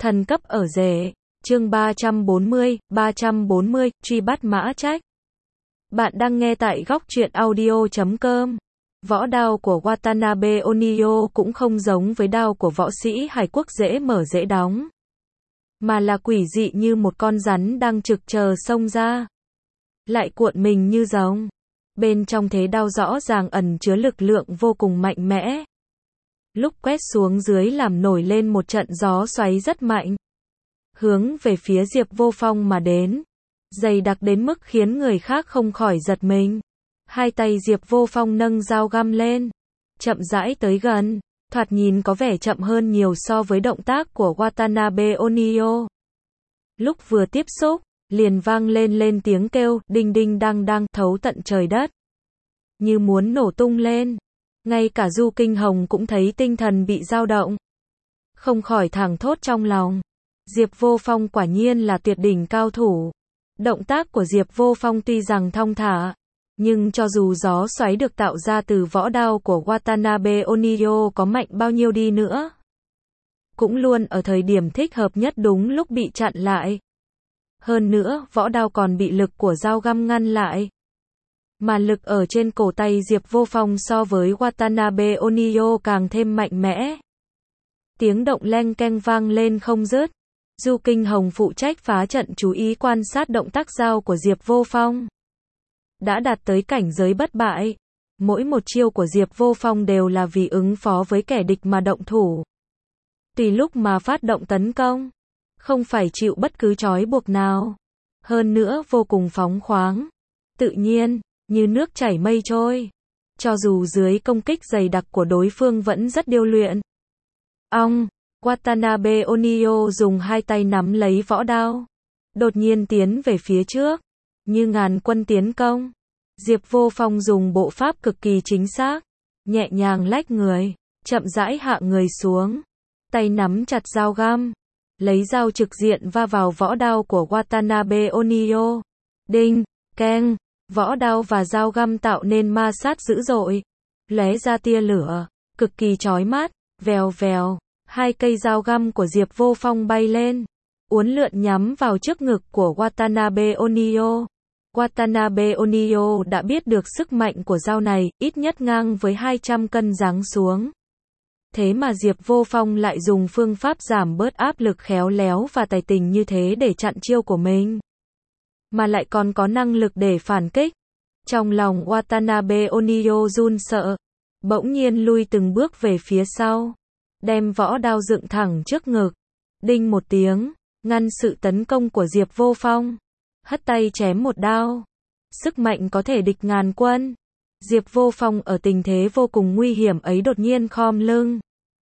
Thần cấp ở rể. Chương 340, truy bắt Mã Trách. Bạn đang nghe tại góc truyện audio.com. Võ đao của Watanabe Oniyo cũng không giống với đao của võ sĩ Hải Quốc dễ mở dễ đóng, mà là quỷ dị như một con rắn đang trực chờ xông ra, lại cuộn mình như rồng. Bên trong thế đao rõ ràng ẩn chứa lực lượng vô cùng mạnh mẽ. Lúc quét xuống dưới làm nổi lên một trận gió xoáy rất mạnh, hướng về phía Diệp Vô Phong mà đến, dày đặc đến mức khiến người khác không khỏi giật mình. Hai tay Diệp Vô Phong nâng dao găm lên, chậm rãi tới gần, thoạt nhìn có vẻ chậm hơn nhiều so với động tác của Watanabe Oniyo. Lúc vừa tiếp xúc, liền vang lên tiếng kêu đinh đinh đang đang thấu tận trời đất, như muốn nổ tung lên. Ngay cả Du Kinh Hồng cũng thấy tinh thần bị dao động, không khỏi thảng thốt trong lòng. Diệp Vô Phong quả nhiên là tuyệt đỉnh cao thủ. Động tác của Diệp Vô Phong tuy rằng thong thả, nhưng cho dù gió xoáy được tạo ra từ võ đao của Watanabe Oniyo có mạnh bao nhiêu đi nữa, cũng luôn ở thời điểm thích hợp nhất đúng lúc bị chặn lại. Hơn nữa, võ đao còn bị lực của dao găm ngăn lại. Mà lực ở trên cổ tay Diệp Vô Phong so với Watanabe Oniyo càng thêm mạnh mẽ. Tiếng động leng keng vang lên không dứt. Du Kinh Hồng phụ trách phá trận chú ý quan sát động tác dao của Diệp Vô Phong. Đã đạt tới cảnh giới bất bại. Mỗi một chiêu của Diệp Vô Phong đều là vì ứng phó với kẻ địch mà động thủ. Tùy lúc mà phát động tấn công, không phải chịu bất cứ trói buộc nào. Hơn nữa vô cùng phóng khoáng, tự nhiên, như nước chảy mây trôi. Cho dù dưới công kích dày đặc của đối phương vẫn rất điêu luyện. Watanabe Oniyo dùng hai tay nắm lấy võ đao, đột nhiên tiến về phía trước, như ngàn quân tiến công. Diệp Vô Phong dùng bộ pháp cực kỳ chính xác, nhẹ nhàng lách người, chậm rãi hạ người xuống, tay nắm chặt dao găm, lấy dao trực diện va vào võ đao của Watanabe Oniyo. Đinh, keng, võ đao và dao găm tạo nên ma sát dữ dội, lóe ra tia lửa, cực kỳ chói mắt. Vèo vèo, hai cây dao găm của Diệp Vô Phong bay lên, uốn lượn nhắm vào trước ngực của Watanabe Oniyo. Watanabe Oniyo đã biết được sức mạnh của dao này, ít nhất ngang với 200 cân giáng xuống. Thế mà Diệp Vô Phong lại dùng phương pháp giảm bớt áp lực khéo léo và tài tình như thế để chặn chiêu của mình, mà lại còn có năng lực để phản kích. Trong lòng Watanabe Oniyo run sợ, bỗng nhiên lui từng bước về phía sau, đem võ đao dựng thẳng trước ngực. Đinh một tiếng, ngăn sự tấn công của Diệp Vô Phong. Hất tay chém một đao. Sức mạnh có thể địch ngàn quân. Diệp Vô Phong ở tình thế vô cùng nguy hiểm ấy đột nhiên khom lưng,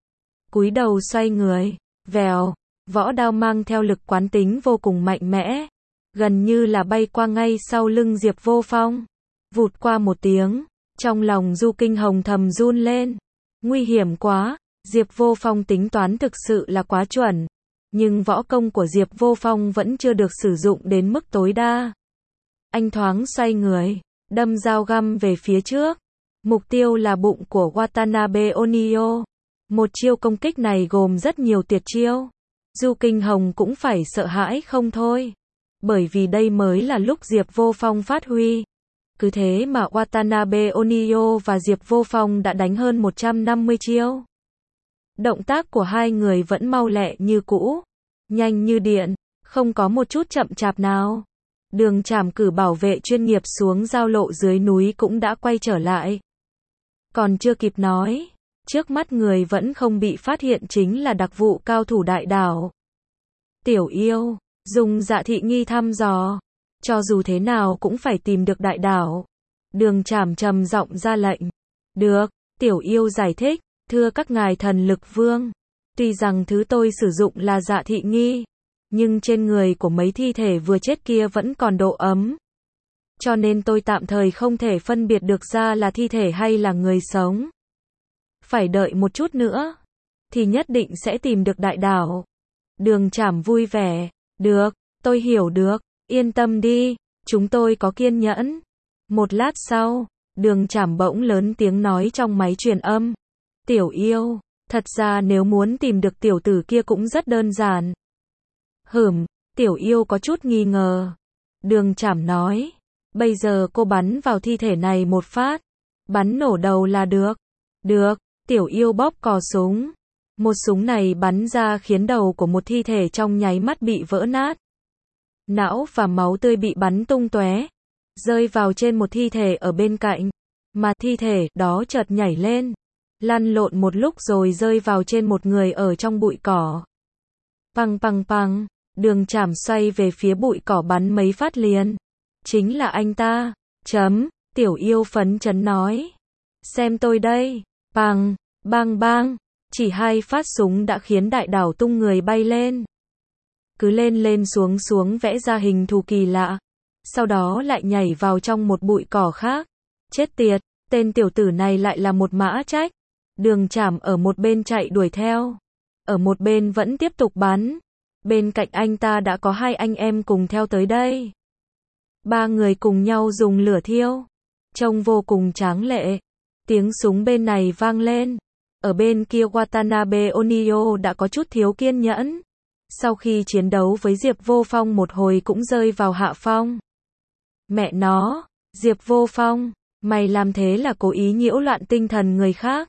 cúi đầu xoay người. Vèo, võ đao mang theo lực quán tính vô cùng mạnh mẽ, gần như là bay qua ngay sau lưng Diệp Vô Phong. Vụt qua một tiếng, trong lòng Du Kinh Hồng thầm run lên. Nguy hiểm quá, Diệp Vô Phong tính toán thực sự là quá chuẩn. Nhưng võ công của Diệp Vô Phong vẫn chưa được sử dụng đến mức tối đa. Anh thoáng xoay người, đâm dao găm về phía trước. Mục tiêu là bụng của Watanabe Oniyo. Một chiêu công kích này gồm rất nhiều tuyệt chiêu. Du Kinh Hồng cũng phải sợ hãi không thôi. Bởi vì đây mới là lúc Diệp Vô Phong phát huy. Cứ thế mà Watanabe Oniyo và Diệp Vô Phong đã đánh hơn 150 chiêu. Động tác của hai người vẫn mau lẹ như cũ, nhanh như điện, không có một chút chậm chạp nào. Đường Trảm cử bảo vệ chuyên nghiệp xuống giao lộ dưới núi cũng đã quay trở lại. Còn chưa kịp nói, trước mắt người vẫn không bị phát hiện chính là đặc vụ cao thủ đại đảo. Tiểu Yêu, dùng Dạ Thị Nghi thăm dò, cho dù thế nào cũng phải tìm được đại đảo. Đường Trảm trầm giọng ra lệnh. Được, Tiểu Yêu giải thích, thưa các ngài thần lực vương, tuy rằng thứ tôi sử dụng là Dạ Thị Nghi, nhưng trên người của mấy thi thể vừa chết kia vẫn còn độ ấm, cho nên tôi tạm thời không thể phân biệt được ra là thi thể hay là người sống. Phải đợi một chút nữa, thì nhất định sẽ tìm được đại đảo. Đường Trảm vui vẻ. Được, tôi hiểu được, yên tâm đi, chúng tôi có kiên nhẫn. Một lát sau, Đường Trảm bỗng lớn tiếng nói trong máy truyền âm. Tiểu Yêu, thật ra nếu muốn tìm được tiểu tử kia cũng rất đơn giản. Tiểu yêu có chút nghi ngờ. Đường Trảm nói, bây giờ cô bắn vào thi thể này một phát, bắn nổ đầu là được. Được, tiểu yêu bóp cò súng. Một súng này bắn ra khiến đầu của một thi thể trong nháy mắt bị vỡ nát. Não và máu tươi bị bắn tung tóe, rơi vào trên một thi thể ở bên cạnh, mà thi thể đó chợt nhảy lên, lăn lộn một lúc rồi rơi vào trên một người ở trong bụi cỏ. Păng păng păng, Đường Trảm xoay về phía bụi cỏ bắn mấy phát liền. Chính là anh ta. Tiểu yêu phấn chấn nói. Xem tôi đây. Păng, bang bang, chỉ 2 phát súng đã khiến đại đảo tung người bay lên. Cứ lên lên xuống xuống vẽ ra hình thù kỳ lạ. Sau đó lại nhảy vào trong một bụi cỏ khác. Chết tiệt, tên tiểu tử này lại là một mã trách. Đường Trảm ở một bên chạy đuổi theo. Ở một bên vẫn tiếp tục bắn. Bên cạnh anh ta đã có 2 anh em cùng theo tới đây. 3 người cùng nhau dùng lửa thiêu. Trông vô cùng tráng lệ. Tiếng súng bên này vang lên. Ở bên kia Watanabe Onio đã có chút thiếu kiên nhẫn. Sau khi chiến đấu với Diệp Vô Phong một hồi cũng rơi vào hạ phong. Mẹ nó, Diệp Vô Phong, mày làm thế là cố ý nhiễu loạn tinh thần người khác.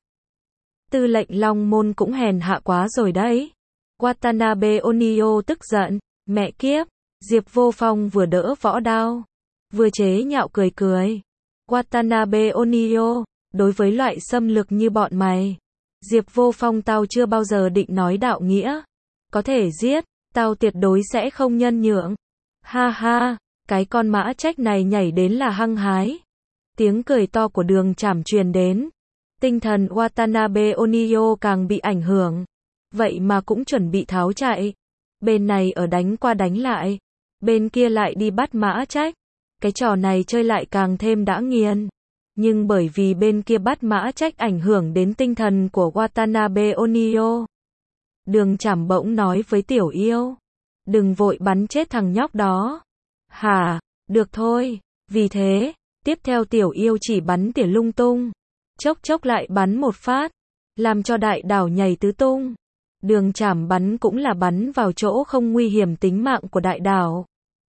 Tư lệnh Long Môn cũng hèn hạ quá rồi đấy. Watanabe Onio tức giận, mẹ kiếp, Diệp Vô Phong vừa đỡ võ đao, vừa chế nhạo cười cười. Watanabe Onio, đối với loại xâm lược như bọn mày, Diệp Vô Phong tao chưa bao giờ định nói đạo nghĩa. Có thể giết, tao tuyệt đối sẽ không nhân nhượng. Ha ha, cái con mã trách này nhảy đến là hăng hái. Tiếng cười to của Đường Trảm truyền đến. Tinh thần Watanabe Onio càng bị ảnh hưởng. Vậy mà cũng chuẩn bị tháo chạy. Bên này ở đánh qua đánh lại. Bên kia lại đi bắt mã trách. Cái trò này chơi lại càng thêm đã nghiền. Nhưng bởi vì bên kia bắt mã trách ảnh hưởng đến tinh thần của Watanabe Onio. Đường Trảm bỗng nói với tiểu yêu. Đừng vội bắn chết thằng nhóc đó. Hả, được thôi. Vì thế, tiếp theo tiểu yêu chỉ bắn tỉa lung tung. Chốc chốc lại bắn một phát. Làm cho đại đảo nhảy tứ tung. Đường Trảm bắn cũng là bắn vào chỗ không nguy hiểm tính mạng của đại đảo.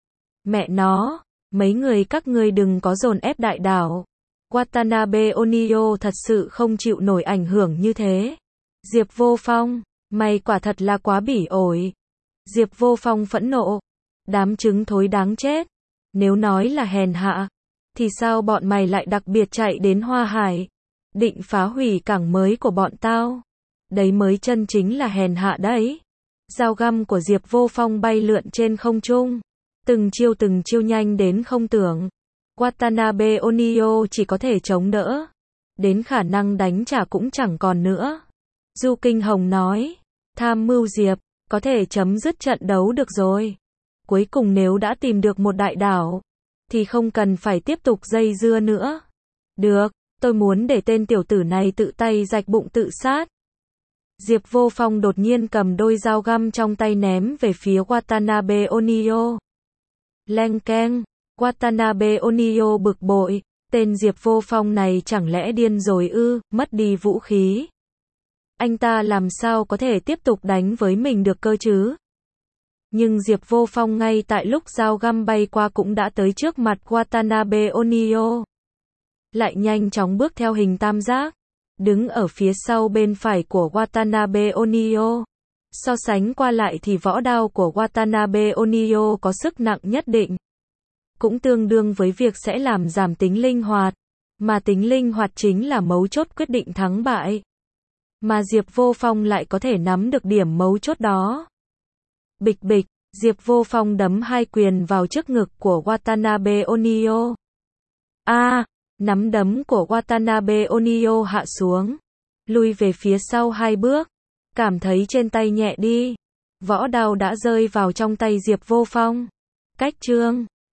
Mẹ nó, mấy người các ngươi đừng có dồn ép đại đảo. Watanabe Onio thật sự không chịu nổi ảnh hưởng như thế. Diệp Vô Phong, mày quả thật là quá bỉ ổi. Diệp Vô Phong phẫn nộ. Đám trứng thối đáng chết. Nếu nói là hèn hạ, thì sao bọn mày lại đặc biệt chạy đến Hoa Hải, định phá hủy cảng mới của bọn tao? Đấy mới chân chính là hèn hạ đấy. Dao găm của Diệp Vô Phong bay lượn trên không trung. Từng chiêu nhanh đến không tưởng. Watanabe Onio chỉ có thể chống đỡ. Đến khả năng đánh trả cũng chẳng còn nữa. Du Kinh Hồng nói. Tham mưu Diệp, có thể chấm dứt trận đấu được rồi. Cuối cùng nếu đã tìm được một đại đảo, thì không cần phải tiếp tục dây dưa nữa. Được, tôi muốn để tên tiểu tử này tự tay rạch bụng tự sát. Diệp Vô Phong đột nhiên cầm đôi dao găm trong tay ném về phía Watanabe Onio. Leng keng, Watanabe Onio bực bội, tên Diệp Vô Phong này chẳng lẽ điên rồi ư, mất đi vũ khí. Anh ta làm sao có thể tiếp tục đánh với mình được cơ chứ? Nhưng Diệp Vô Phong ngay tại lúc dao găm bay qua cũng đã tới trước mặt Watanabe Onio. Lại nhanh chóng bước theo hình tam giác, đứng ở phía sau bên phải của Watanabe Onio. So sánh qua lại thì võ đao của Watanabe Onio có sức nặng nhất định. Cũng tương đương với việc sẽ làm giảm tính linh hoạt. Mà tính linh hoạt chính là mấu chốt quyết định thắng bại. Mà Diệp Vô Phong lại có thể nắm được điểm mấu chốt đó. Bịch bịch, Diệp Vô Phong đấm 2 quyền vào trước ngực của Watanabe Onio. Nắm đấm của Watanabe Onio hạ xuống. Lui về phía sau 2 bước. Cảm thấy trên tay nhẹ đi. Võ đao đã rơi vào trong tay Diệp Vô Phong. Cách chương